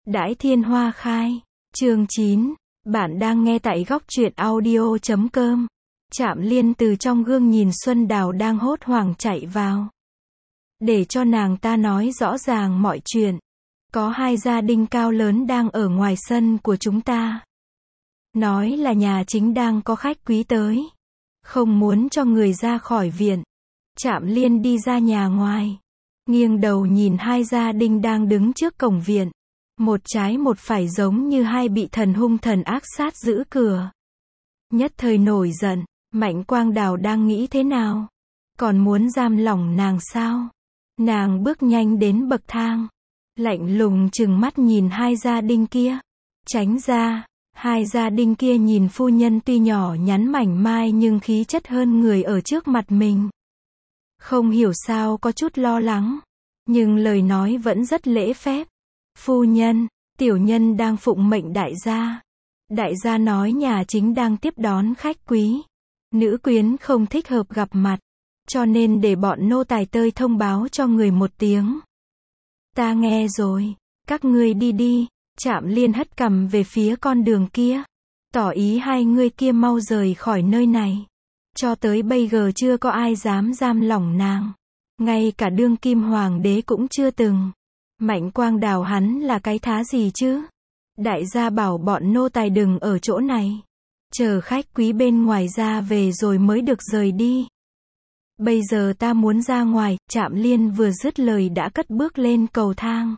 Đãi thiên hoa khai. Chương 9. Bạn đang nghe tại góc truyện audio.com. Trạm Liên từ trong gương nhìn Xuân Đào đang hốt hoảng chạy vào. Để cho nàng ta nói rõ ràng mọi chuyện. Có hai gia đình cao lớn đang ở ngoài sân của chúng ta. Nói là nhà chính đang có khách quý tới. Không muốn cho người ra khỏi viện. Trạm Liên đi ra nhà ngoài. Nghiêng đầu nhìn hai gia đình đang đứng trước cổng viện. Một trái một phải giống như hai bị thần hung thần ác sát giữ cửa. Nhất thời nổi giận, Mạnh Quang Đào đang nghĩ thế nào? Còn muốn giam lỏng nàng sao? Nàng bước nhanh đến bậc thang. Lạnh lùng trừng mắt nhìn hai gia đình kia. Tránh ra, hai gia đình kia nhìn phu nhân tuy nhỏ nhắn mảnh mai nhưng khí chất hơn người ở trước mặt mình. Không hiểu sao có chút lo lắng. Nhưng lời nói vẫn rất lễ phép. Phu nhân, tiểu nhân đang phụng mệnh đại gia. Đại gia nói nhà chính đang tiếp đón khách quý. Nữ quyến không thích hợp gặp mặt. Cho nên để bọn nô tài tơi thông báo cho người một tiếng. Ta nghe rồi, các ngươi đi đi. Trạm Liên hất cằm về phía con đường kia. Tỏ ý hai người kia mau rời khỏi nơi này. Cho tới bây giờ chưa có ai dám giam lỏng nàng. Ngay cả đương kim hoàng đế cũng chưa từng. Mạnh Quang Đào hắn là cái thá gì chứ? Đại gia bảo bọn nô tài đừng ở chỗ này. Chờ khách quý bên ngoài ra về rồi mới được rời đi. Bây giờ ta muốn ra ngoài. Trạm Liên vừa dứt lời đã cất bước lên cầu thang.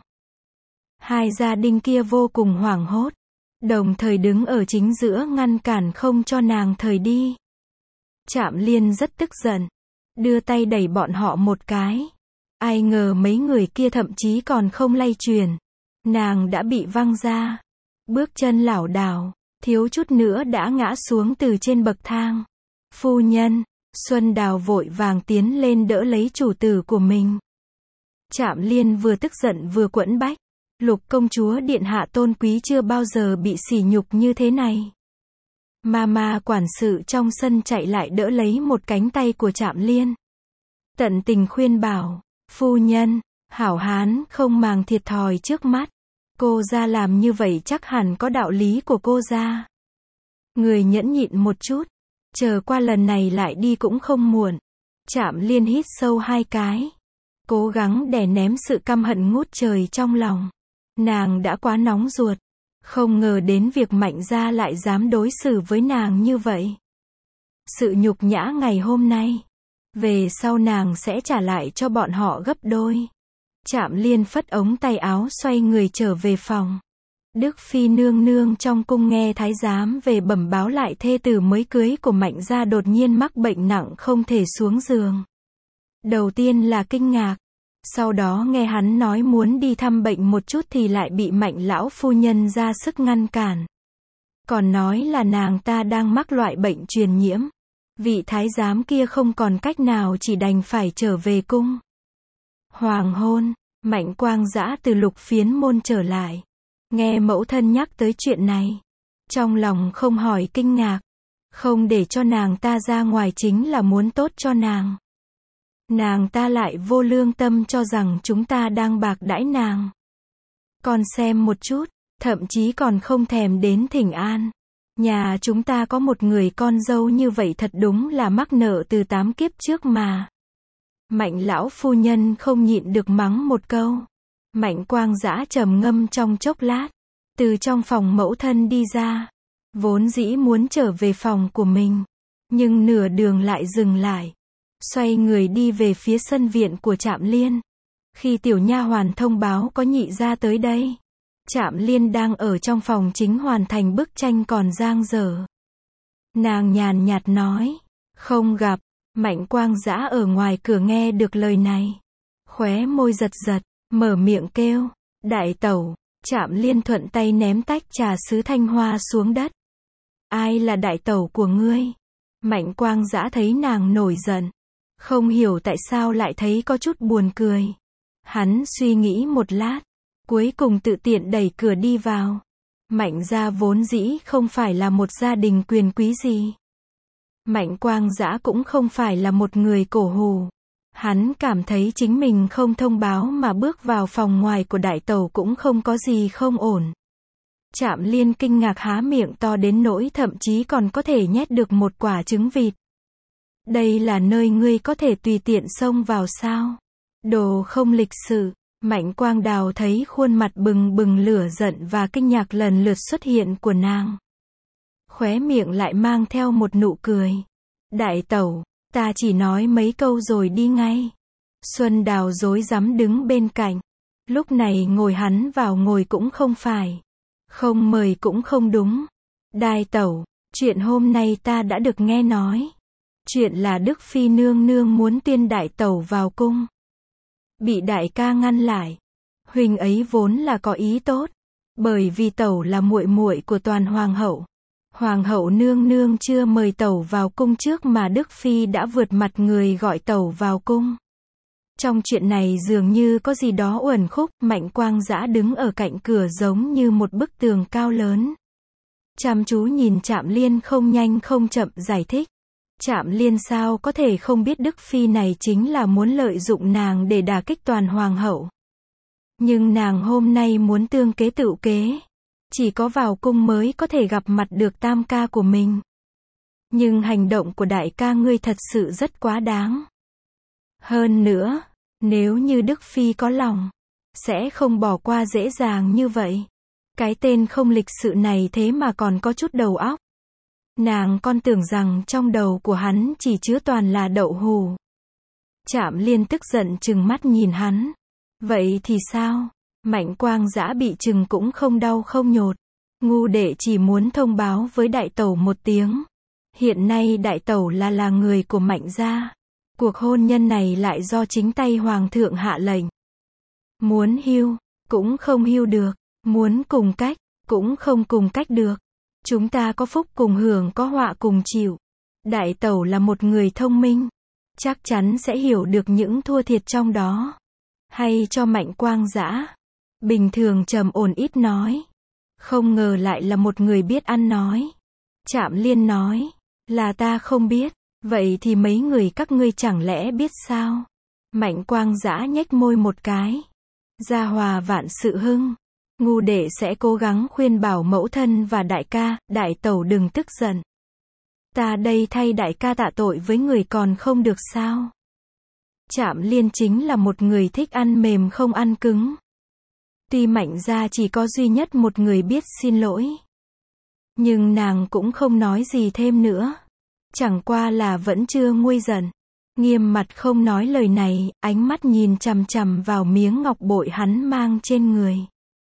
Hai gia đình kia vô cùng hoảng hốt. Đồng thời đứng ở chính giữa ngăn cản không cho nàng thời đi. Trạm Liên rất tức giận. Đưa tay đẩy bọn họ một cái. Ai ngờ mấy người kia thậm chí còn không lay chuyển. Nàng đã bị văng ra. Bước chân lảo đảo, thiếu chút nữa đã ngã xuống từ trên bậc thang. Phu nhân, Xuân Đào vội vàng tiến lên đỡ lấy chủ tử của mình. Trạm Liên vừa tức giận vừa quẫn bách. Lục công chúa điện hạ tôn quý chưa bao giờ bị sỉ nhục như thế này. Mama quản sự trong sân chạy lại đỡ lấy một cánh tay của Trạm Liên. Tận tình khuyên bảo. Phu nhân, hảo hán không màng thiệt thòi trước mắt. Cô ra làm như vậy chắc hẳn có đạo lý của cô ra. Người nhẫn nhịn một chút. Chờ qua lần này lại đi cũng không muộn. Trạm Liên hít sâu hai cái. Cố gắng đè ném sự căm hận ngút trời trong lòng. Nàng đã quá nóng ruột. Không ngờ đến việc Mạnh gia lại dám đối xử với nàng như vậy. Sự nhục nhã ngày hôm nay. Về sau nàng sẽ trả lại cho bọn họ gấp đôi. Trạm Liên phất ống tay áo xoay người trở về phòng. Đức Phi nương nương trong cung nghe thái giám về bẩm báo lại thê tử mới cưới của Mạnh gia đột nhiên mắc bệnh nặng không thể xuống giường. Đầu tiên là kinh ngạc. Sau đó nghe hắn nói muốn đi thăm bệnh một chút thì lại bị Mạnh lão phu nhân ra sức ngăn cản. Còn nói là nàng ta đang mắc loại bệnh truyền nhiễm. Vị thái giám kia không còn cách nào chỉ đành phải trở về cung. Hoàng hôn, Mạnh Quang Dã từ Lục Phiến môn trở lại. Nghe mẫu thân nhắc tới chuyện này. Trong lòng không hỏi kinh ngạc. Không để cho nàng ta ra ngoài chính là muốn tốt cho nàng. Nàng ta lại vô lương tâm cho rằng chúng ta đang bạc đãi nàng. Còn xem một chút, thậm chí còn không thèm đến thỉnh an. Nhà chúng ta có một người con dâu như vậy thật đúng là mắc nợ từ 8 kiếp trước mà. Mạnh lão phu nhân không nhịn được mắng một câu. Mạnh Quang Dã trầm ngâm trong chốc lát. Từ trong phòng mẫu thân đi ra. Vốn dĩ muốn trở về phòng của mình. Nhưng nửa đường lại dừng lại. Xoay người đi về phía sân viện của Trạm Liên. Khi tiểu nha hoàn thông báo có nhị gia tới đây. Trạm Liên đang ở trong phòng chính hoàn thành bức tranh còn dang dở. Nàng nhàn nhạt nói. Không gặp. Mạnh Quang Dã ở ngoài cửa nghe được lời này. Khóe môi giật giật. Mở miệng kêu. Đại tẩu. Trạm Liên thuận tay ném tách trà sứ thanh hoa xuống đất. Ai là đại tẩu của ngươi? Mạnh Quang Dã thấy nàng nổi giận. Không hiểu tại sao lại thấy có chút buồn cười. Hắn suy nghĩ một lát. Cuối cùng tự tiện đẩy cửa đi vào. Mạnh gia vốn dĩ không phải là một gia đình quyền quý gì. Mạnh Quang Dã cũng không phải là một người cổ hủ. Hắn cảm thấy chính mình không thông báo mà bước vào phòng ngoài của đại tẩu cũng không có gì không ổn. Trạm Liên kinh ngạc há miệng to đến nỗi thậm chí còn có thể nhét được một quả trứng vịt. Đây là nơi ngươi có thể tùy tiện xông vào sao? Đồ không lịch sự. Mạnh Quang Đào thấy khuôn mặt bừng bừng lửa giận và kinh ngạc lần lượt xuất hiện của nàng. Khóe miệng lại mang theo một nụ cười. Đại tẩu, ta chỉ nói mấy câu rồi đi ngay. Xuân Đào rối rắm đứng bên cạnh. Lúc này ngồi hắn vào ngồi cũng không phải. Không mời cũng không đúng. Đại tẩu, chuyện hôm nay ta đã được nghe nói. Chuyện là Đức Phi nương nương muốn tuyên đại tẩu vào cung. Bị đại ca ngăn lại. Huynh ấy vốn là có ý tốt. Bởi vì tẩu là muội muội của Toàn Hoàng hậu. Hoàng hậu nương nương chưa mời tẩu vào cung trước mà Đức Phi đã vượt mặt người gọi tẩu vào cung. Trong chuyện này dường như có gì đó uẩn khúc. Mạnh Quang Dã đứng ở cạnh cửa giống như một bức tường cao lớn. Chăm chú nhìn Trạm Liên không nhanh không chậm giải thích. Trạm Liên sao có thể không biết Đức Phi này chính là muốn lợi dụng nàng để đả kích Toàn Hoàng hậu. Nhưng nàng hôm nay muốn tương kế tự kế. Chỉ có vào cung mới có thể gặp mặt được tam ca của mình. Nhưng hành động của đại ca ngươi thật sự rất quá đáng. Hơn nữa, nếu như Đức Phi có lòng, sẽ không bỏ qua dễ dàng như vậy. Cái tên không lịch sự này thế mà còn có chút đầu óc. Nàng con tưởng rằng trong đầu của hắn chỉ chứa toàn là đậu hù. Trạm Liên tức giận trừng mắt nhìn hắn. Vậy thì sao? Mạnh Quang Dã bị trừng cũng không đau không nhột. Ngu đệ chỉ muốn thông báo với đại tẩu một tiếng. Hiện nay đại tẩu là người của Mạnh gia. Cuộc hôn nhân này lại do chính tay hoàng thượng hạ lệnh. Muốn hưu, cũng không hưu được. Muốn cùng cách, cũng không cùng cách được. Chúng ta có phúc cùng hưởng có họa cùng chịu. Đại tẩu là một người thông minh. Chắc chắn sẽ hiểu được những thua thiệt trong đó. Hay cho Mạnh Quang Dã. Bình thường trầm ổn ít nói. Không ngờ lại là một người biết ăn nói. Trạm Liên nói. Là ta không biết. Vậy thì mấy người các ngươi chẳng lẽ biết sao? Mạnh Quang Dã nhếch môi một cái. Gia hòa vạn sự hưng. Ngu đệ sẽ cố gắng khuyên bảo mẫu thân và đại ca, đại tẩu đừng tức giận. Ta đây thay đại ca tạ tội với người còn không được sao? Trạm Liên chính là một người thích ăn mềm không ăn cứng. Tuy Mạnh gia chỉ có duy nhất một người biết xin lỗi. Nhưng nàng cũng không nói gì thêm nữa. Chẳng qua là vẫn chưa nguôi giận. Nghiêm mặt không nói lời này, ánh mắt nhìn chằm chằm vào miếng ngọc bội hắn mang trên người.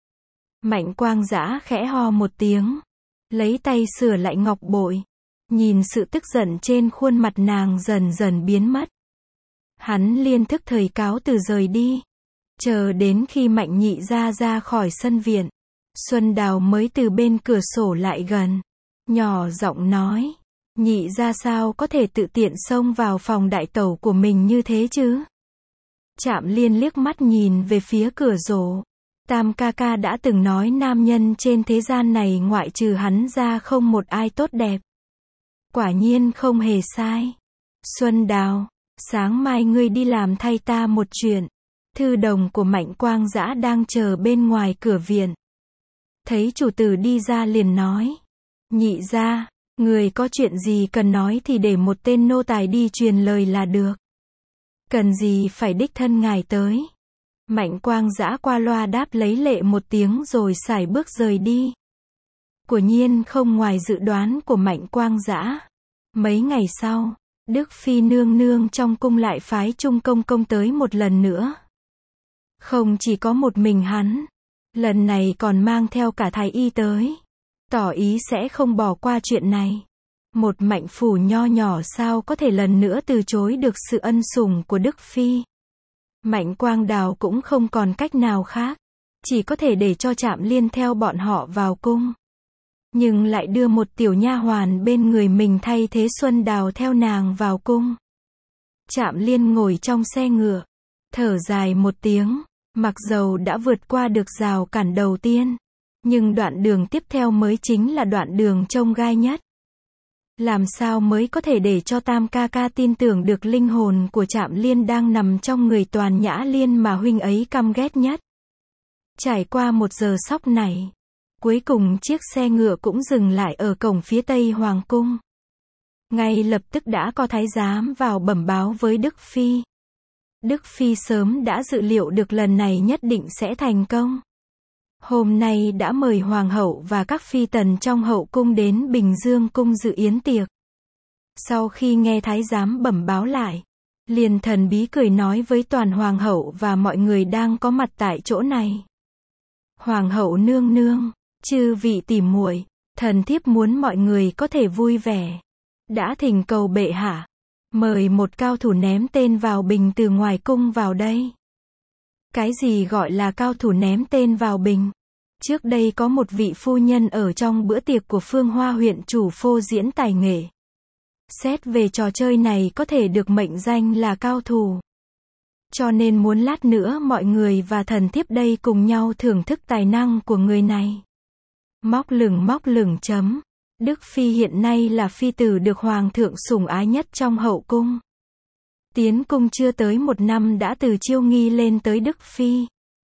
Mạnh Quang Dã khẽ ho một tiếng. Lấy tay sửa lại ngọc bội. Nhìn sự tức giận trên khuôn mặt nàng dần dần biến mất. Hắn liên thức thời cáo từ rời đi. Chờ đến khi Mạnh nhị ra khỏi sân viện. Xuân Đào mới từ bên cửa sổ lại gần. Nhỏ giọng nói. Nhị ra sao có thể tự tiện xông vào phòng đại tẩu của mình như thế chứ? Trạm Liên liếc mắt nhìn về phía cửa sổ. Tam ca ca đã từng nói nam nhân trên thế gian này ngoại trừ hắn ra không một ai tốt đẹp. Quả nhiên không hề sai. Xuân Đào, sáng mai ngươi đi làm thay ta một chuyện. Thư đồng của Mạnh Quang Dã đang chờ bên ngoài cửa viện. Thấy chủ tử đi ra liền nói. Nhị ra, người có chuyện gì cần nói thì để một tên nô tài đi truyền lời là được. Cần gì phải đích thân ngài tới. Mạnh Quang Dã qua loa đáp lấy lệ một tiếng rồi sải bước rời đi. Quả nhiên không ngoài dự đoán của Mạnh Quang Dã. Mấy ngày sau, Đức Phi nương nương trong cung lại phái Trung Công Công tới một lần nữa. Không chỉ có một mình hắn, lần này còn mang theo cả thái y tới. Tỏ ý sẽ không bỏ qua chuyện này. Một Mạnh phủ nho nhỏ sao có thể lần nữa từ chối được sự ân sủng của Đức Phi. Mạnh Quang Đào cũng không còn cách nào khác. Chỉ có thể để cho Trạm Liên theo bọn họ vào cung. Nhưng lại đưa một tiểu nha hoàn bên người mình thay thế Xuân Đào theo nàng vào cung. Trạm Liên ngồi trong xe ngựa. Thở dài một tiếng. Mặc dầu đã vượt qua được rào cản đầu tiên. Nhưng đoạn đường tiếp theo mới chính là đoạn đường chông gai nhất. Làm sao mới có thể để cho Tam ca ca tin tưởng được linh hồn của Trạm Liên đang nằm trong người Toàn Nhã Liên mà huynh ấy căm ghét nhất. Trải qua 1 giờ sóc này, cuối cùng chiếc xe ngựa cũng dừng lại ở cổng phía tây hoàng cung. Ngay lập tức đã có thái giám vào bẩm báo với Đức Phi. Đức Phi sớm đã dự liệu được lần này nhất định sẽ thành công. Hôm nay đã mời hoàng hậu và các phi tần trong hậu cung đến Bình Dương cung dự yến tiệc. Sau khi nghe thái giám bẩm báo lại, liền thần bí cười nói với toàn hoàng hậu và mọi người đang có mặt tại chỗ này. Hoàng hậu nương nương, chư vị tỷ muội, thần thiếp muốn mọi người có thể vui vẻ. Đã thỉnh cầu bệ hạ, mời một cao thủ ném tên vào bình từ ngoài cung vào đây. Cái gì gọi là cao thủ ném tên vào bình? Trước đây có một vị phu nhân ở trong bữa tiệc của Phương Hoa huyện chủ phô diễn tài nghệ. Xét về trò chơi này có thể được mệnh danh là cao thủ. Cho nên muốn lát nữa mọi người và thần thiếp đây cùng nhau thưởng thức tài năng của người này. Móc lửng chấm. Đức Phi hiện nay là phi tử được hoàng thượng sủng ái nhất trong hậu cung. Tiến cung chưa tới 1 năm đã từ Chiêu Nghi lên tới Đức Phi.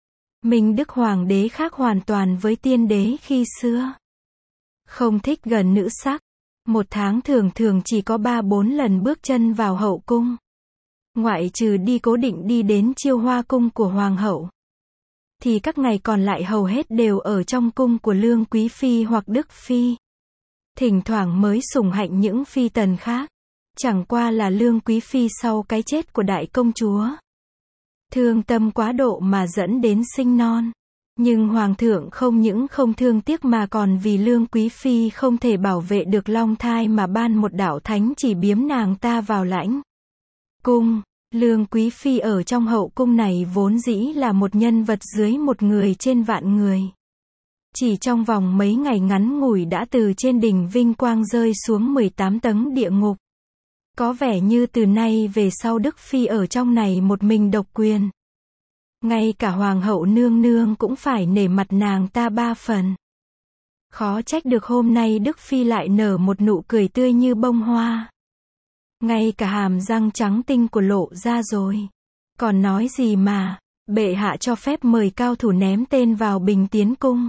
Minh Đức Hoàng đế khác hoàn toàn với tiên đế khi xưa. Không thích gần nữ sắc. 1 tháng thường chỉ có 3-4 lần bước chân vào hậu cung. Ngoại trừ đi cố định đi đến Chiêu Hoa cung của hoàng hậu, thì các ngày còn lại hầu hết đều ở trong cung của Lương Quý Phi hoặc Đức Phi. Thỉnh thoảng mới sủng hạnh những phi tần khác. Chẳng qua là Lương Quý Phi sau cái chết của đại công chúa, thương tâm quá độ mà dẫn đến sinh non. Nhưng hoàng thượng không những không thương tiếc mà còn vì Lương Quý Phi không thể bảo vệ được long thai mà ban một đạo thánh chỉ biếm nàng ta vào lãnh cung. Lương Quý Phi ở trong hậu cung này vốn dĩ là một nhân vật dưới 1 người trên vạn người. Chỉ trong vòng mấy ngày ngắn ngủi đã từ trên đỉnh vinh quang rơi xuống 18 tầng địa ngục. Có vẻ như từ nay về sau Đức Phi ở trong này một mình độc quyền. Ngay cả hoàng hậu nương nương cũng phải nể mặt nàng ta 3 phần. Khó trách được hôm nay Đức Phi lại nở một nụ cười tươi như bông hoa. Ngay cả hàm răng trắng tinh của lộ ra rồi. Còn nói gì mà, bệ hạ cho phép mời cao thủ ném tên vào bình tiến cung.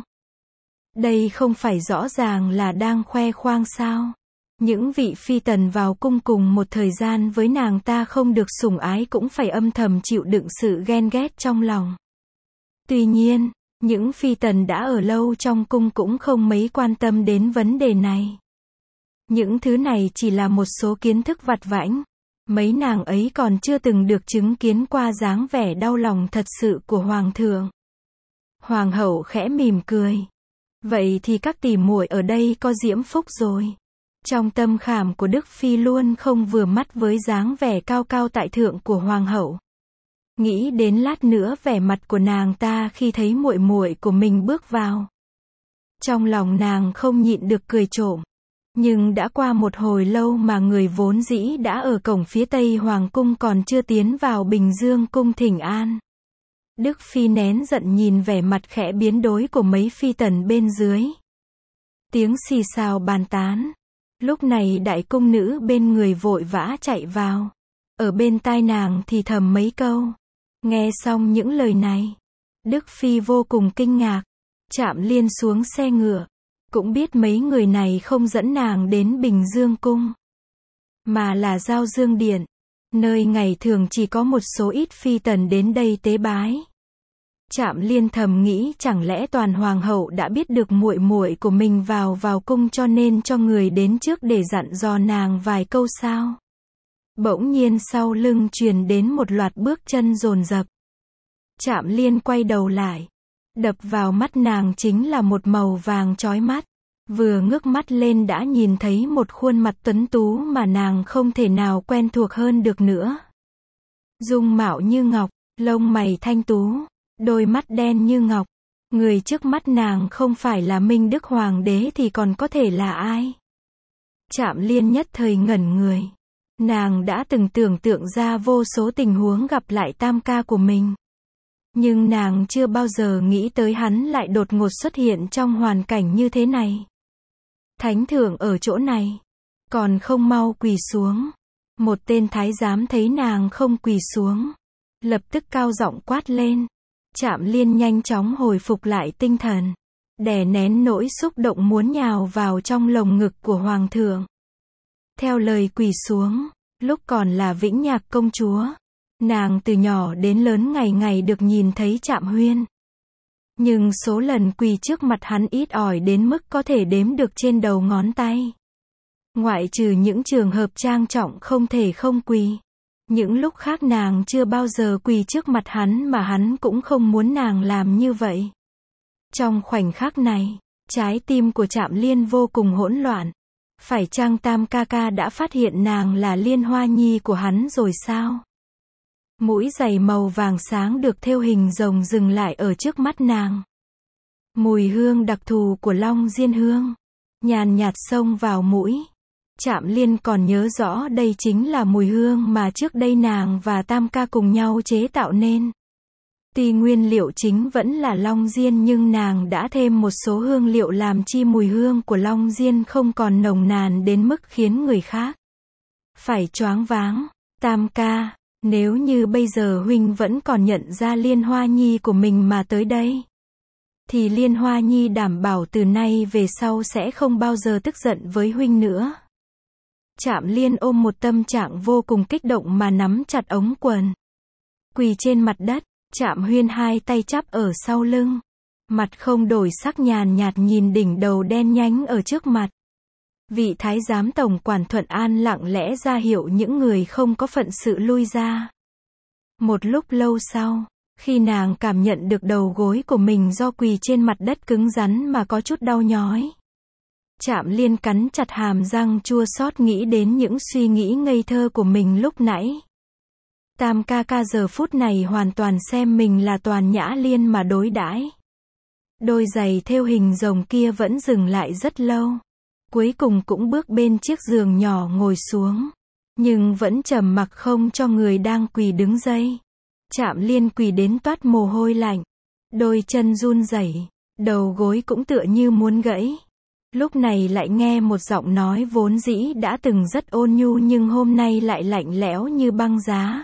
Đây không phải rõ ràng là đang khoe khoang sao? Những vị phi tần vào cung cùng một thời gian với nàng ta không được sủng ái cũng phải âm thầm chịu đựng sự ghen ghét trong lòng. Tuy nhiên, những phi tần đã ở lâu trong cung cũng không mấy quan tâm đến vấn đề này. Những thứ này chỉ là một số kiến thức vặt vãnh. Mấy nàng ấy còn chưa từng được chứng kiến qua dáng vẻ đau lòng thật sự của hoàng thượng. Hoàng hậu khẽ mỉm cười. Vậy thì các tỷ muội ở đây có diễm phúc rồi. Trong tâm khảm của Đức Phi luôn không vừa mắt với dáng vẻ cao cao tại thượng của hoàng hậu. Nghĩ đến lát nữa vẻ mặt của nàng ta khi thấy muội muội của mình bước vào. Trong lòng nàng không nhịn được cười trộm. Nhưng đã qua một hồi lâu mà người vốn dĩ đã ở cổng phía tây hoàng cung còn chưa tiến vào Bình Dương cung thỉnh an. Đức Phi nén giận nhìn vẻ mặt khẽ biến đổi của mấy phi tần bên dưới. Tiếng xì xào bàn tán. Lúc này đại cung nữ bên người vội vã chạy vào. Ở bên tai nàng thì thầm mấy câu. Nghe xong những lời này, Đức Phi vô cùng kinh ngạc. Trạm Liên xuống xe ngựa. Cũng biết mấy người này không dẫn nàng đến Bình Dương cung, mà là Giao Dương Điện, nơi ngày thường chỉ có một số ít phi tần đến đây tế bái. Trạm Liên thầm nghĩ chẳng lẽ toàn hoàng hậu đã biết được muội muội của mình vào cung cho nên cho người đến trước để dặn dò nàng vài câu sao? Bỗng nhiên sau lưng truyền đến một loạt bước chân dồn dập. Trạm Liên quay đầu lại. Đập vào mắt nàng chính là một màu vàng chói mắt. Vừa ngước mắt lên đã nhìn thấy một khuôn mặt tuấn tú mà nàng không thể nào quen thuộc hơn được nữa. Dung mạo như ngọc, lông mày thanh tú, đôi mắt đen như ngọc. Người trước mắt nàng không phải là Minh Đức Hoàng đế thì còn có thể là ai? Trạm Liên nhất thời ngẩn người. Nàng đã từng tưởng tượng ra vô số tình huống gặp lại tam ca của mình. Nhưng nàng chưa bao giờ nghĩ tới hắn lại đột ngột xuất hiện trong hoàn cảnh như thế này. Thánh thượng ở chỗ này. còn không mau quỳ xuống. Một tên thái giám thấy nàng không quỳ xuống, lập tức cao giọng quát lên. Trạm Liên nhanh chóng hồi phục lại tinh thần, đè nén nỗi xúc động muốn nhào vào trong lồng ngực của hoàng thượng. Theo lời quỳ xuống, lúc còn là Vĩnh Nhạc công chúa, nàng từ nhỏ đến lớn ngày ngày được nhìn thấy Trạm Huyên. Nhưng số lần quỳ trước mặt hắn ít ỏi đến mức có thể đếm được trên đầu ngón tay. Ngoại trừ những trường hợp trang trọng không thể không quỳ. Những lúc khác nàng chưa bao giờ quỳ trước mặt hắn mà hắn cũng không muốn nàng làm như vậy. Trong khoảnh khắc này, trái tim của Trạm Liên vô cùng hỗn loạn. Phải chăng Tam ca ca đã phát hiện nàng là Liên Hoa Nhi của hắn rồi sao? Mũi giày màu vàng sáng được thêu hình rồng dừng lại ở trước mắt nàng. Mùi hương đặc thù của Long Diên hương nhàn nhạt xông vào mũi. Trạm Liên còn nhớ rõ đây chính là mùi hương mà trước đây nàng và Tam ca cùng nhau chế tạo nên. Tuy nguyên liệu chính vẫn là Long Diên nhưng nàng đã thêm một số hương liệu làm chi mùi hương của Long Diên không còn nồng nàn đến mức khiến người khác phải choáng váng. Tam ca, nếu như bây giờ huynh vẫn còn nhận ra Liên Hoa Nhi của mình mà tới đây, thì Liên Hoa Nhi đảm bảo từ nay về sau sẽ không bao giờ tức giận với huynh nữa. Trạm Liên ôm một tâm trạng vô cùng kích động mà nắm chặt ống quần. Quỳ trên mặt đất, Trạm Huyên hai tay chắp ở sau lưng. Mặt không đổi sắc nhàn nhạt nhìn đỉnh đầu đen nhánh ở trước mặt. Vị thái giám tổng quản Thuận An lặng lẽ ra hiệu những người không có phận sự lui ra. Một lúc lâu sau, khi nàng cảm nhận được đầu gối của mình do quỳ trên mặt đất cứng rắn mà có chút đau nhói. Trạm Liên cắn chặt hàm răng chua xót nghĩ đến những suy nghĩ ngây thơ của mình lúc nãy. Tam ca ca giờ phút này hoàn toàn xem mình là Toàn Nhã Liên mà đối đãi. Đôi giày thêu hình rồng kia vẫn dừng lại rất lâu. Cuối cùng cũng bước bên chiếc giường nhỏ ngồi xuống. Nhưng vẫn trầm mặc không cho người đang quỳ đứng dậy. Trạm Liên quỳ đến toát mồ hôi lạnh. Đôi chân run rẩy, đầu gối cũng tựa như muốn gãy. Lúc này lại nghe một giọng nói vốn dĩ đã từng rất ôn nhu nhưng hôm nay lại lạnh lẽo như băng giá.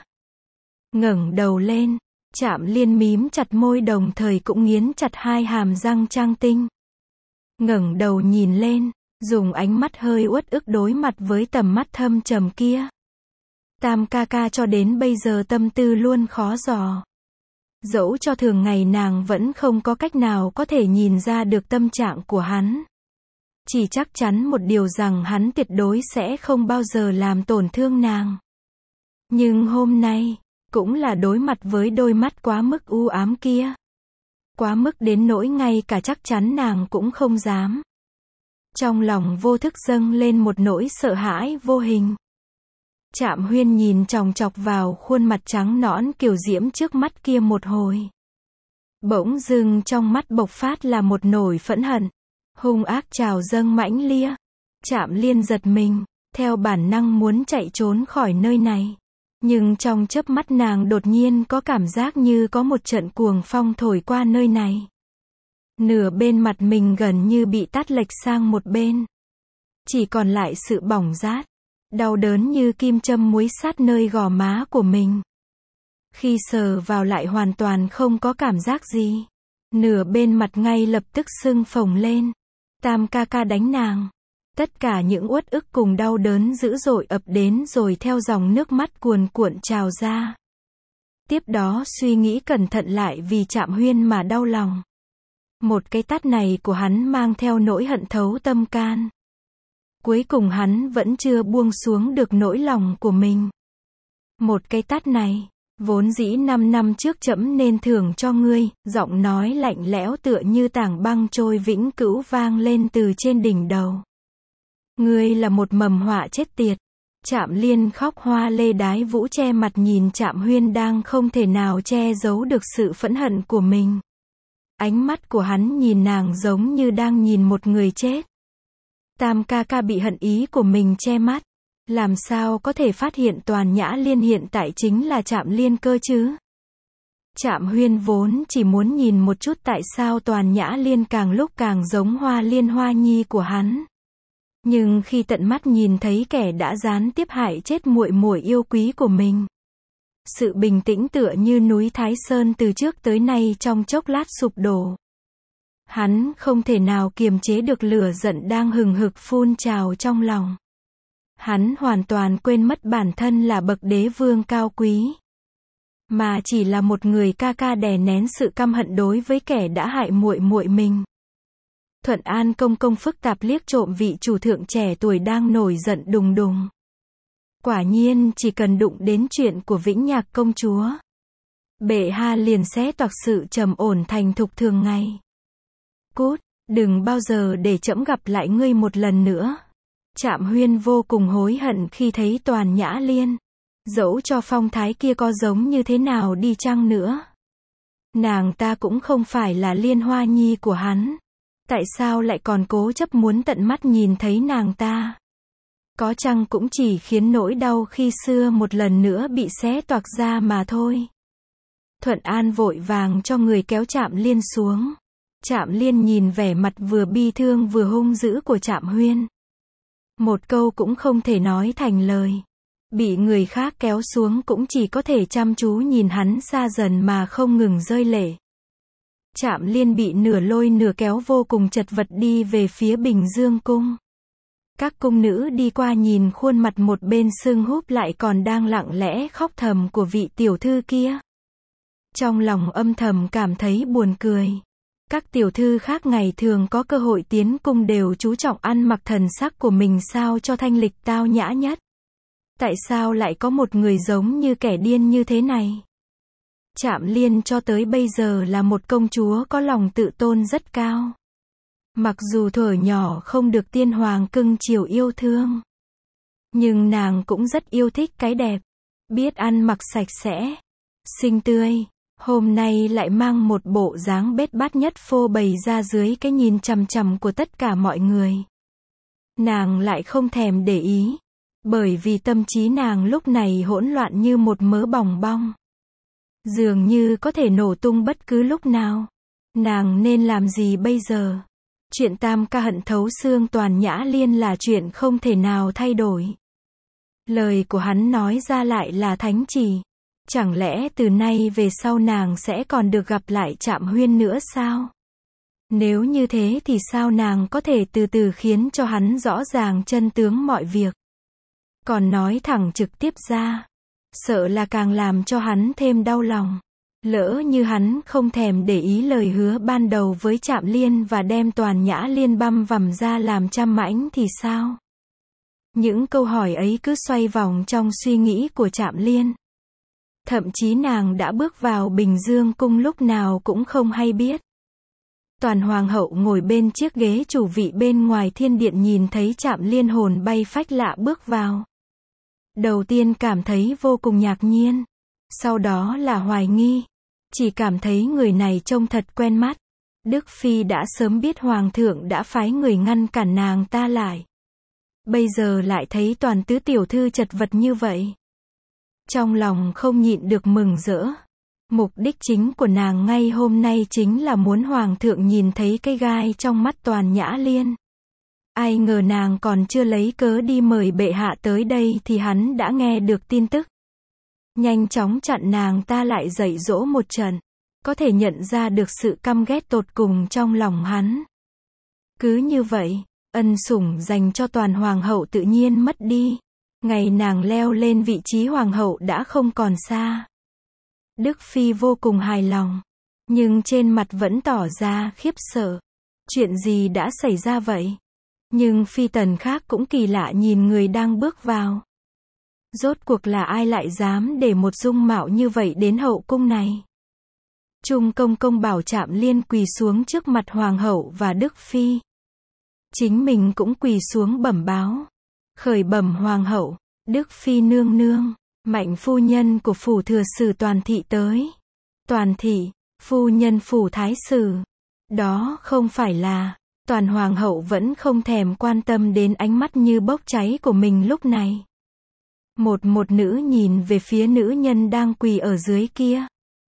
Ngẩng đầu lên, Trạm Liên mím chặt môi đồng thời cũng nghiến chặt hai hàm răng trăng tinh. Ngẩng đầu nhìn lên, dùng ánh mắt hơi uất ức đối mặt với tầm mắt thâm trầm kia. Tam ca ca cho đến bây giờ tâm tư luôn khó dò. Dẫu cho thường ngày nàng vẫn không có cách nào có thể nhìn ra được tâm trạng của hắn. Chỉ chắc chắn một điều rằng hắn tuyệt đối sẽ không bao giờ làm tổn thương nàng. Nhưng hôm nay, cũng là đối mặt với đôi mắt quá mức u ám kia. Quá mức đến nỗi ngay cả chắc chắn nàng cũng không dám. Trong lòng vô thức dâng lên một nỗi sợ hãi vô hình. Trạm Huyên nhìn chòng chọc vào khuôn mặt trắng nõn kiều diễm trước mắt kia một hồi. Bỗng dưng trong mắt bộc phát là một nỗi phẫn hận. Hung ác trào dâng mãnh lia. Trạm Liên giật mình, theo bản năng muốn chạy trốn khỏi nơi này. Nhưng trong chớp mắt nàng đột nhiên có cảm giác như có một trận cuồng phong thổi qua nơi này. Nửa bên mặt mình gần như bị tát lệch sang một bên. Chỉ còn lại sự bỏng rát, đau đớn như kim châm muối sát nơi gò má của mình. Khi sờ vào lại hoàn toàn không có cảm giác gì. Nửa bên mặt ngay lập tức sưng phồng lên. Tam ca ca đánh nàng. Tất cả những uất ức cùng đau đớn dữ dội ập đến rồi theo dòng nước mắt cuồn cuộn trào ra. Tiếp đó suy nghĩ cẩn thận lại vì Trạm Huyên mà đau lòng. Một cái tát này của hắn mang theo nỗi hận thấu tâm can. Cuối cùng hắn vẫn chưa buông xuống được nỗi lòng của mình. Một cái tát này, vốn dĩ 5 năm trước trẫm nên thưởng cho ngươi, giọng nói lạnh lẽo tựa như tảng băng trôi vĩnh cửu vang lên từ trên đỉnh đầu. Ngươi là một mầm họa chết tiệt. Trạm Liên khóc hoa lê đái vũ che mặt nhìn Trạm Huyên đang không thể nào che giấu được sự phẫn hận của mình. Ánh mắt của hắn nhìn nàng giống như đang nhìn một người chết. Tam ca ca bị hận ý của mình che mắt. Làm sao có thể phát hiện Toàn Nhã Liên hiện tại chính là Trạm Liên cơ chứ? Trạm Huyên vốn chỉ muốn nhìn một chút tại sao Toàn Nhã Liên càng lúc càng giống Hoa Liên Hoa Nhi của hắn. Nhưng khi tận mắt nhìn thấy kẻ đã gián tiếp hại chết muội muội yêu quý của mình, sự bình tĩnh tựa như núi Thái Sơn từ trước tới nay trong chốc lát sụp đổ. Hắn không thể nào kiềm chế được lửa giận đang hừng hực phun trào trong lòng. Hắn hoàn toàn quên mất bản thân là bậc đế vương cao quý, mà chỉ là một người ca ca đè nén sự căm hận đối với kẻ đã hại muội muội mình. Thuận An công công phức tạp liếc trộm vị chủ thượng trẻ tuổi đang nổi giận đùng đùng. Quả nhiên chỉ cần đụng đến chuyện của Vĩnh Nhạc công chúa, bệ hạ liền sẽ toạc sự trầm ổn thành thục thường ngày. Cút, đừng bao giờ để trẫm gặp lại ngươi một lần nữa. Trạm Huyên vô cùng hối hận khi thấy Toàn Nhã Liên. Dẫu cho phong thái kia có giống như thế nào đi chăng nữa, nàng ta cũng không phải là Liên Hoa Nhi của hắn. Tại sao lại còn cố chấp muốn tận mắt nhìn thấy nàng ta? Có chăng cũng chỉ khiến nỗi đau khi xưa một lần nữa bị xé toạc ra mà thôi. Thuận An vội vàng cho người kéo Trạm Liên xuống. Trạm Liên nhìn vẻ mặt vừa bi thương vừa hung dữ của Trạm Huyên, một câu cũng không thể nói thành lời. Bị người khác kéo xuống cũng chỉ có thể chăm chú nhìn hắn xa dần mà không ngừng rơi lệ. Trạm Liên bị nửa lôi nửa kéo vô cùng chật vật đi về phía Bình Dương cung. Các cung nữ đi qua nhìn khuôn mặt một bên sưng húp lại còn đang lặng lẽ khóc thầm của vị tiểu thư kia, trong lòng âm thầm cảm thấy buồn cười. Các tiểu thư khác ngày thường có cơ hội tiến cung đều chú trọng ăn mặc thần sắc của mình sao cho thanh lịch tao nhã nhất. Tại sao lại có một người giống như kẻ điên như thế này? Trạm Liên cho tới bây giờ là một công chúa có lòng tự tôn rất cao. Mặc dù thuở nhỏ không được tiên hoàng cưng chiều yêu thương, nhưng nàng cũng rất yêu thích cái đẹp, biết ăn mặc sạch sẽ, xinh tươi. Hôm nay lại mang một bộ dáng bết bát nhất phô bày ra dưới cái nhìn chằm chằm của tất cả mọi người. Nàng lại không thèm để ý, bởi vì tâm trí nàng lúc này hỗn loạn như một mớ bòng bong, dường như có thể nổ tung bất cứ lúc nào. Nàng nên làm gì bây giờ? Chuyện tam ca hận thấu xương Toàn Nhã Liên là chuyện không thể nào thay đổi. Lời của hắn nói ra lại là thánh chỉ. Chẳng lẽ từ nay về sau nàng sẽ còn được gặp lại Trạm Huyên nữa sao? Nếu như thế thì sao nàng có thể từ từ khiến cho hắn rõ ràng chân tướng mọi việc? Còn nói thẳng trực tiếp ra, sợ là càng làm cho hắn thêm đau lòng. Lỡ như hắn không thèm để ý lời hứa ban đầu với Trạm Liên và đem Toàn Nhã Liên băm vằm ra làm trăm mảnh thì sao? Những câu hỏi ấy cứ xoay vòng trong suy nghĩ của Trạm Liên. Thậm chí nàng đã bước vào Bình Dương cung lúc nào cũng không hay biết. Toàn hoàng hậu ngồi bên chiếc ghế chủ vị bên ngoài thiên điện nhìn thấy Trạm Liên hồn bay phách lạ bước vào. Đầu tiên cảm thấy vô cùng ngạc nhiên, sau đó là hoài nghi. Chỉ cảm thấy người này trông thật quen mắt. Đức Phi đã sớm biết hoàng thượng đã phái người ngăn cản nàng ta lại. Bây giờ lại thấy Toàn tứ tiểu thư chật vật như vậy. Trong lòng không nhịn được mừng rỡ. Mục đích chính của nàng ngay hôm nay chính là muốn hoàng thượng nhìn thấy cái gai trong mắt Toàn Nhã Liên. Ai ngờ nàng còn chưa lấy cớ đi mời bệ hạ tới đây thì hắn đã nghe được tin tức. Nhanh chóng chặn nàng ta lại dạy dỗ một trận. Có thể nhận ra được sự căm ghét tột cùng trong lòng hắn. Cứ như vậy, ân sủng dành cho Toàn hoàng hậu tự nhiên mất đi. Ngày nàng leo lên vị trí hoàng hậu đã không còn xa. Đức Phi vô cùng hài lòng, nhưng trên mặt vẫn tỏ ra khiếp sợ. Chuyện gì đã xảy ra vậy? Nhưng phi tần khác cũng kỳ lạ nhìn người đang bước vào. Rốt cuộc là ai lại dám để một dung mạo như vậy đến hậu cung này? Trung công công bảo Trạm Liên quỳ xuống trước mặt hoàng hậu và Đức Phi. Chính mình cũng quỳ xuống bẩm báo. Khởi bẩm hoàng hậu, Đức Phi nương nương, Mạnh phu nhân của phủ thừa sử Toàn thị tới. Toàn thị, phu nhân phủ thái sử. Đó không phải là... Toàn hoàng hậu vẫn không thèm quan tâm đến ánh mắt như bốc cháy của mình lúc này. Một nữ nhìn về phía nữ nhân đang quỳ ở dưới kia.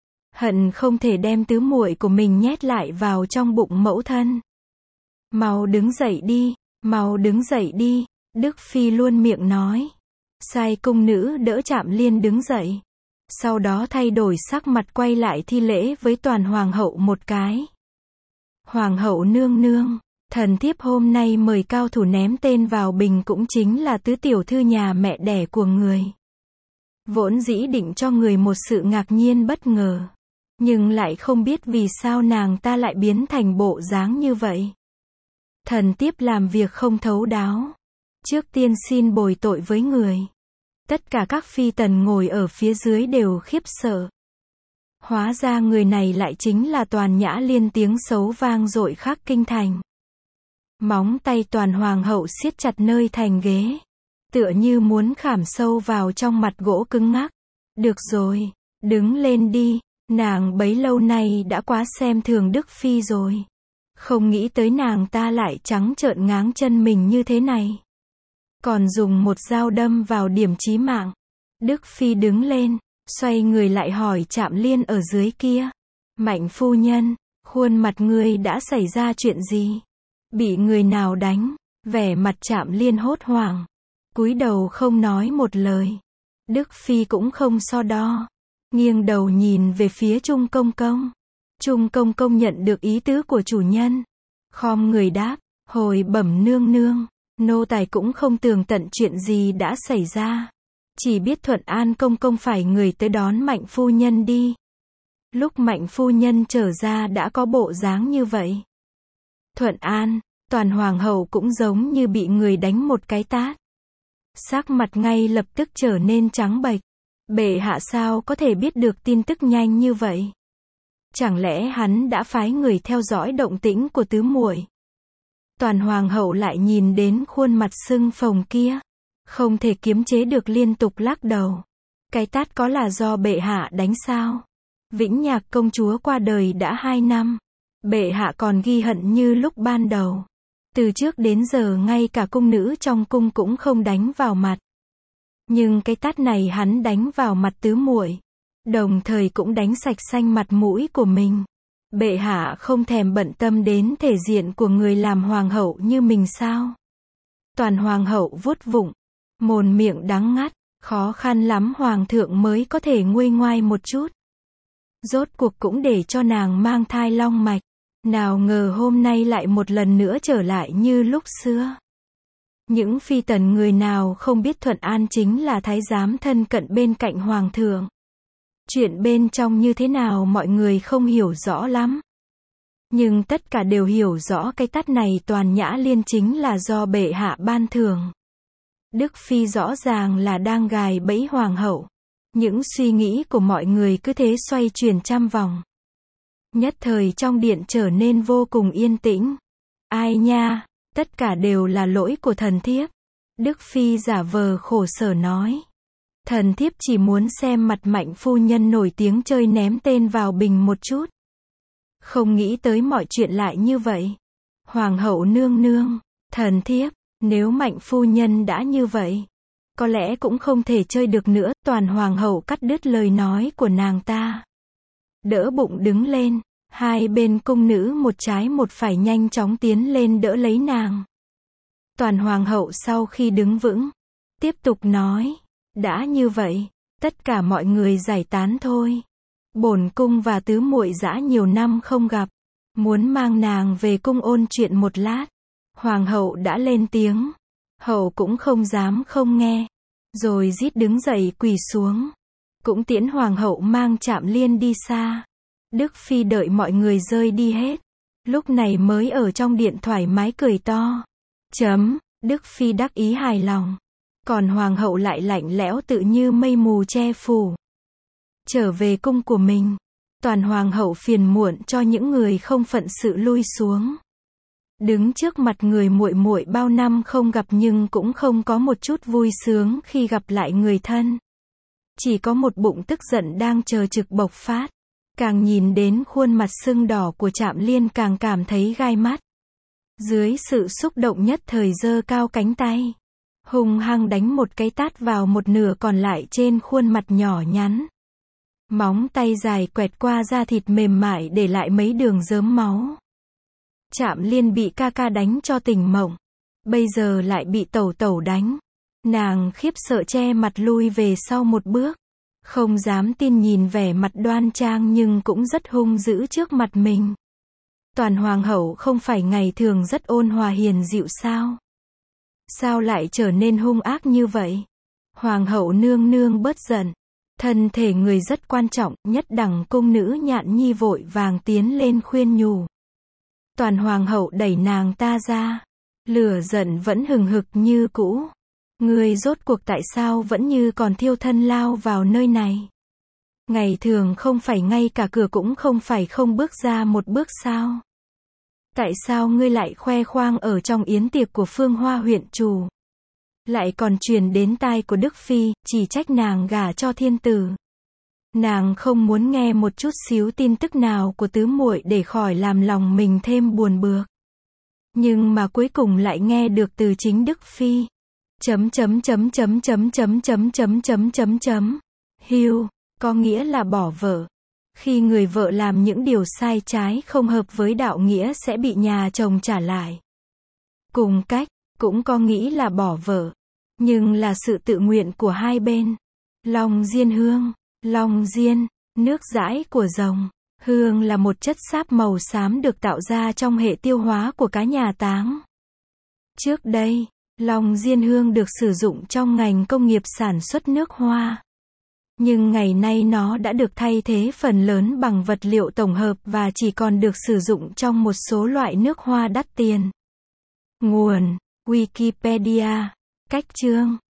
Hận không thể đem tứ muội của mình nhét lại vào trong bụng mẫu thân. Mau đứng dậy đi, Mau đứng dậy đi, Đức Phi luôn miệng nói. Sai cung nữ đỡ Trạm Liên đứng dậy. Sau đó thay đổi sắc mặt quay lại thi lễ với Toàn Hoàng hậu một cái. Hoàng hậu nương nương, thần thiếp hôm nay mời cao thủ ném tên vào bình cũng chính là tứ tiểu thư nhà mẹ đẻ của người. Vốn dĩ định cho người một sự ngạc nhiên bất ngờ. Nhưng lại không biết vì sao nàng ta lại biến thành bộ dáng như vậy. Thần thiếp làm việc không thấu đáo. Trước tiên xin bồi tội với người. Tất cả các phi tần ngồi ở phía dưới đều khiếp sợ. Hóa ra người này lại chính là Toàn Nhã Liên, tiếng xấu vang dội khắp kinh thành. Móng tay Toàn Hoàng hậu siết chặt nơi thành ghế. Tựa như muốn khảm sâu vào trong mặt gỗ cứng ngắc. Được rồi, đứng lên đi, nàng bấy lâu nay đã quá xem thường Đức Phi rồi. Không nghĩ tới nàng ta lại trắng trợn ngáng chân mình như thế này. Còn dùng một dao đâm vào điểm chí mạng. Đức Phi đứng lên, xoay người lại hỏi Trạm Liên ở dưới kia. Mạnh phu nhân, khuôn mặt ngươi đã xảy ra chuyện gì? Bị người nào đánh? Vẻ mặt Trạm Liên hốt hoảng. Cúi đầu không nói một lời. Đức Phi cũng không so đo. Nghiêng đầu nhìn về phía Trung Công Công. Trung Công Công nhận được ý tứ của chủ nhân. Khom người đáp, hồi bẩm nương nương. Nô tài cũng không tường tận chuyện gì đã xảy ra. Chỉ biết Thuận An công công phải người tới đón Mạnh phu nhân đi. Lúc Mạnh phu nhân trở ra đã có bộ dáng như vậy. Thuận An, Toàn Hoàng hậu cũng giống như bị người đánh một cái tát. Sắc mặt ngay lập tức trở nên trắng bệch. Bệ hạ sao có thể biết được tin tức nhanh như vậy? Chẳng lẽ hắn đã phái người theo dõi động tĩnh của tứ muội? Toàn Hoàng hậu lại nhìn đến khuôn mặt sưng phồng kia. Không thể kiềm chế được liên tục lắc đầu. Cái tát có là do bệ hạ đánh sao? Vĩnh Nhạc công chúa qua đời đã 2 năm. Bệ hạ còn ghi hận như lúc ban đầu. Từ trước đến giờ ngay cả cung nữ trong cung cũng không đánh vào mặt. Nhưng cái tát này hắn đánh vào mặt tứ muội. Đồng thời cũng đánh sạch xanh mặt mũi của mình. Bệ hạ không thèm bận tâm đến thể diện của người làm hoàng hậu như mình sao? Toàn Hoàng hậu vuốt vụng, mồm miệng đắng ngắt, khó khăn lắm hoàng thượng mới có thể nguôi ngoai một chút. Rốt cuộc cũng để cho nàng mang thai long mạch. Nào ngờ hôm nay lại một lần nữa trở lại như lúc xưa. Những phi tần người nào không biết Thuận An chính là thái giám thân cận bên cạnh hoàng thượng. Chuyện bên trong như thế nào mọi người không hiểu rõ lắm. Nhưng tất cả đều hiểu rõ cái tát này Toàn Nhã Liên chính là do bệ hạ ban thưởng. Đức Phi rõ ràng là đang gài bẫy hoàng hậu. Những suy nghĩ của mọi người cứ thế xoay chuyển trăm vòng. Nhất thời trong điện trở nên vô cùng yên tĩnh. Ai nha, tất cả đều là lỗi của thần thiếp. Đức Phi giả vờ khổ sở nói. Thần thiếp chỉ muốn xem mặt Mạnh phu nhân nổi tiếng chơi ném tên vào bình một chút. Không nghĩ tới mọi chuyện lại như vậy. Hoàng hậu nương nương, thần thiếp, nếu Mạnh phu nhân đã như vậy, có lẽ cũng không thể chơi được nữa. Toàn Hoàng hậu cắt đứt lời nói của nàng ta. Đỡ bụng đứng lên, hai bên cung nữ một trái một phải nhanh chóng tiến lên đỡ lấy nàng. Toàn Hoàng hậu sau khi đứng vững, tiếp tục nói, đã như vậy, tất cả mọi người giải tán thôi. Bổn cung và tứ muội dã nhiều năm không gặp, muốn mang nàng về cung ôn chuyện một lát. Hoàng hậu đã lên tiếng, hậu cũng không dám không nghe, rồi rít đứng dậy quỳ xuống. Cũng tiễn Hoàng hậu mang Trạm Liên đi xa. Đức Phi đợi mọi người rơi đi hết, lúc này mới ở trong điện thoải mái cười to. Đức Phi đắc ý hài lòng. Còn Hoàng hậu lại lạnh lẽo tự như mây mù che phủ. Trở về cung của mình, Toàn Hoàng hậu phiền muộn cho những người không phận sự lui xuống. Đứng trước mặt người muội muội bao năm không gặp nhưng cũng không có một chút vui sướng khi gặp lại người thân. Chỉ có một bụng tức giận đang chờ trực bộc phát. Càng nhìn đến khuôn mặt sưng đỏ của Trạm Liên càng cảm thấy gai mắt. Dưới sự xúc động nhất thời giơ cao cánh tay, hung hăng đánh một cái tát vào một nửa còn lại trên khuôn mặt nhỏ nhắn. Móng tay dài quẹt qua da thịt mềm mại để lại mấy đường rớm máu. Trạm Liên bị ca ca đánh cho tỉnh mộng. bây giờ lại bị tẩu tẩu đánh. Nàng khiếp sợ che mặt lui về sau một bước. Không dám tin nhìn vẻ mặt đoan trang nhưng cũng rất hung dữ trước mặt mình. Toàn hoàng hậu không phải ngày thường rất ôn hòa hiền dịu sao? Sao lại trở nên hung ác như vậy? Hoàng hậu nương nương bớt giận. Thân thể người rất quan trọng, nhất đẳng cung nữ Nhạn Nhi vội vàng tiến lên khuyên nhủ. Toàn hoàng hậu đẩy nàng ta ra. Lửa giận vẫn hừng hực như cũ. Ngươi rốt cuộc tại sao vẫn như còn thiêu thân lao vào nơi này? Ngày thường không phải ngay cả cửa cũng không phải không bước ra một bước sao? Tại sao ngươi lại khoe khoang ở trong yến tiệc của Phương Hoa huyện chủ? Lại còn truyền đến tai của Đức Phi, chỉ trách nàng gả cho thiên tử. Nàng không muốn nghe một chút xíu tin tức nào của tứ muội để khỏi làm lòng mình thêm buồn bực. Nhưng mà cuối cùng lại nghe được từ chính Đức Phi. Hưu, có nghĩa là bỏ vợ. Khi người vợ làm những điều sai trái không hợp với đạo nghĩa sẽ bị nhà chồng trả lại. Cùng cách, cũng có nghĩ là bỏ vợ. Nhưng là sự tự nguyện của hai bên. Long diên hương, long diên, nước dãi của rồng. Hương là một chất xáp màu xám được tạo ra trong hệ tiêu hóa của cá nhà Táng. Trước đây, long diên hương được sử dụng trong ngành công nghiệp sản xuất nước hoa. Nhưng ngày nay nó đã được thay thế phần lớn bằng vật liệu tổng hợp và chỉ còn được sử dụng trong một số loại nước hoa đắt tiền. Nguồn: Wikipedia. Cách chương